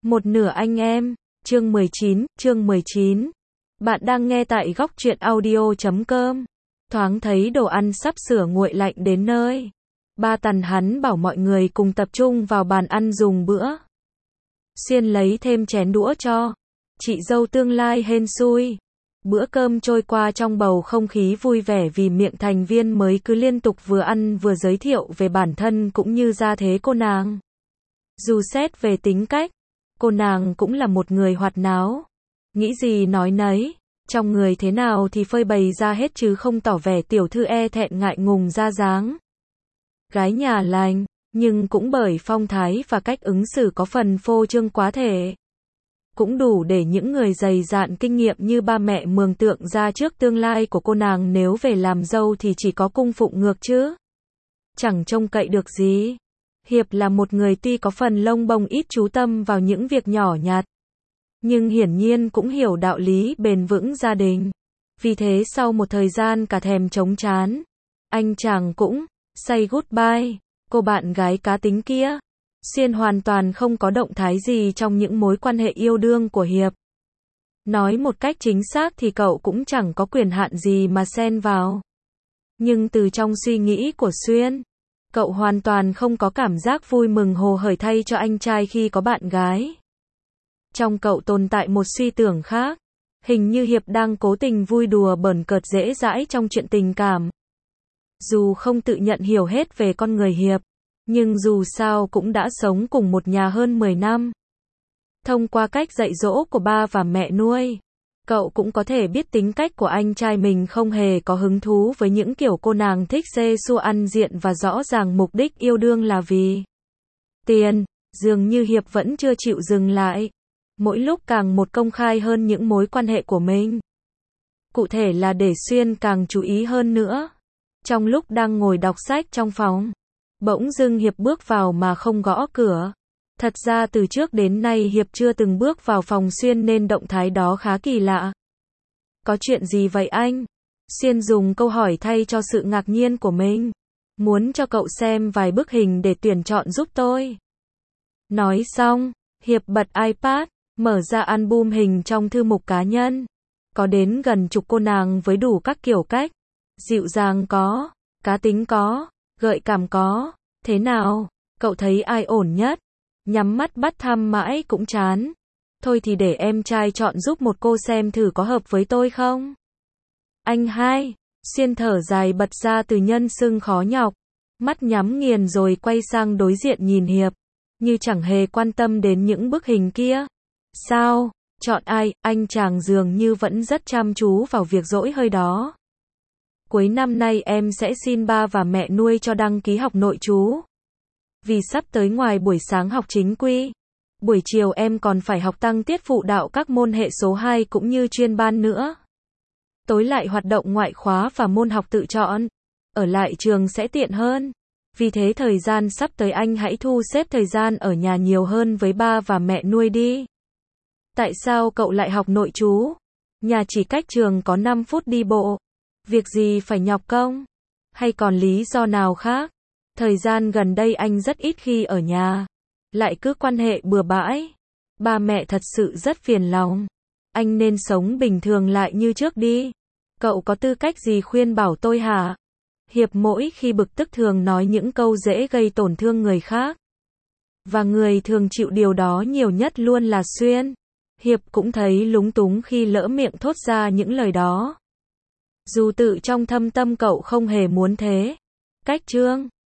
Một nửa anh em, chương 19. Bạn đang nghe tại góc truyện audio.com. Thoáng thấy đồ ăn sắp sửa nguội lạnh đến nơi. Ba Tần hắn bảo mọi người cùng tập trung vào bàn ăn dùng bữa. Xuyên lấy thêm chén đũa cho. Chị dâu tương lai hên xui. Bữa cơm trôi qua trong bầu không khí vui vẻ vì miệng thành viên mới cứ liên tục vừa ăn vừa giới thiệu về bản thân cũng như gia thế cô nàng. Dù xét về tính cách, cô nàng cũng là một người hoạt náo. Nghĩ gì nói nấy, trong người thế nào thì phơi bày ra hết chứ không tỏ vẻ tiểu thư e thẹn ngại ngùng ra dáng. Gái nhà lành, nhưng cũng bởi phong thái và cách ứng xử có phần phô trương quá thể. Cũng đủ để những người dày dạn kinh nghiệm như ba mẹ mường tượng ra trước tương lai của cô nàng nếu về làm dâu thì chỉ có cung phụng ngược chứ. Chẳng trông cậy được gì. Hiệp là một người tuy có phần lông bông ít chú tâm vào những việc nhỏ nhặt, nhưng hiển nhiên cũng hiểu đạo lý bền vững gia đình. Vì thế sau một thời gian cả thèm trống chán, anh chàng cũng say goodbye cô bạn gái cá tính kia. Xuyên hoàn toàn không có động thái gì trong những mối quan hệ yêu đương của Hiệp. Nói một cách chính xác thì cậu cũng chẳng có quyền hạn gì mà xen vào. Nhưng từ trong suy nghĩ của Xuyên, cậu hoàn toàn không có cảm giác vui mừng hồ hởi thay cho anh trai khi có bạn gái. Trong cậu tồn tại một suy tưởng khác. Hình như Hiệp đang cố tình vui đùa bỡn cợt dễ dãi trong chuyện tình cảm. Dù không tự nhận hiểu hết về con người Hiệp, nhưng dù sao cũng đã sống cùng một nhà hơn 10 năm. Thông qua cách dạy dỗ của ba và mẹ nuôi, cậu cũng có thể biết tính cách của anh trai mình không hề có hứng thú với những kiểu cô nàng thích xê xua ăn diện và rõ ràng mục đích yêu đương là vì tiền. Dường như Hiệp vẫn chưa chịu dừng lại. Mỗi lúc càng một công khai hơn những mối quan hệ của mình. Cụ thể là để Xuyên càng chú ý hơn nữa. Trong lúc đang ngồi đọc sách trong phòng, bỗng dưng Hiệp bước vào mà không gõ cửa. Thật ra từ trước đến nay Hiệp chưa từng bước vào phòng Xuyên nên động thái đó khá kỳ lạ. Có chuyện gì vậy anh? Xuyên dùng câu hỏi thay cho sự ngạc nhiên của mình. Muốn cho cậu xem vài bức hình để tuyển chọn giúp tôi. Nói xong, Hiệp bật iPad, mở ra album hình trong thư mục cá nhân. Có đến gần chục cô nàng với đủ các kiểu cách. Dịu dàng có, cá tính có, gợi cảm có. Thế nào? Cậu thấy ai ổn nhất? Nhắm mắt bắt thăm mãi cũng chán. Thôi thì để em trai chọn giúp một cô xem thử có hợp với tôi không? Anh hai, Xuyên thở dài bật ra từ nhân xưng khó nhọc. Mắt nhắm nghiền rồi quay sang đối diện nhìn Hiệp. Như chẳng hề quan tâm đến những bức hình kia. Sao? Chọn ai? Anh chàng dường như vẫn rất chăm chú vào việc dỗi hơi đó. Cuối năm nay em sẽ xin ba và mẹ nuôi cho đăng ký học nội trú. Vì sắp tới ngoài buổi sáng học chính quy, buổi chiều em còn phải học tăng tiết phụ đạo các môn hệ số 2 cũng như chuyên ban nữa. Tối lại hoạt động ngoại khóa và môn học tự chọn. Ở lại trường sẽ tiện hơn. Vì thế thời gian sắp tới anh hãy thu xếp thời gian ở nhà nhiều hơn với ba và mẹ nuôi đi. Tại sao cậu lại học nội trú? Nhà chỉ cách trường có 5 phút đi bộ. Việc gì phải nhọc công? Hay còn lý do nào khác? Thời gian gần đây anh rất ít khi ở nhà. Lại cứ quan hệ bừa bãi. Ba mẹ thật sự rất phiền lòng. Anh nên sống bình thường lại như trước đi. Cậu có tư cách gì khuyên bảo tôi hả? Hiệp mỗi khi bực tức thường nói những câu dễ gây tổn thương người khác. Và người thường chịu điều đó nhiều nhất luôn là Xuyên. Hiệp cũng thấy lúng túng khi lỡ miệng thốt ra những lời đó. Dù tự trong thâm tâm cậu không hề muốn thế. Cách chương